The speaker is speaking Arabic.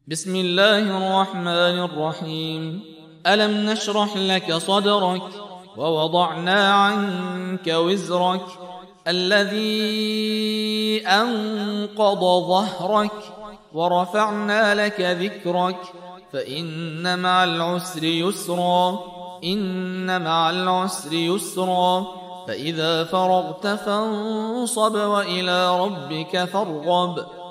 بسم الله الرحمن الرحيم. ألم نشرح لك صدرك ووضعنا عنك وزرك الذي أنقض ظهرك ورفعنا لك ذكرك فإن مع العسر يسرا إن مع العسر يسرا فإذا فرغت فانصب وإلى ربك فارغب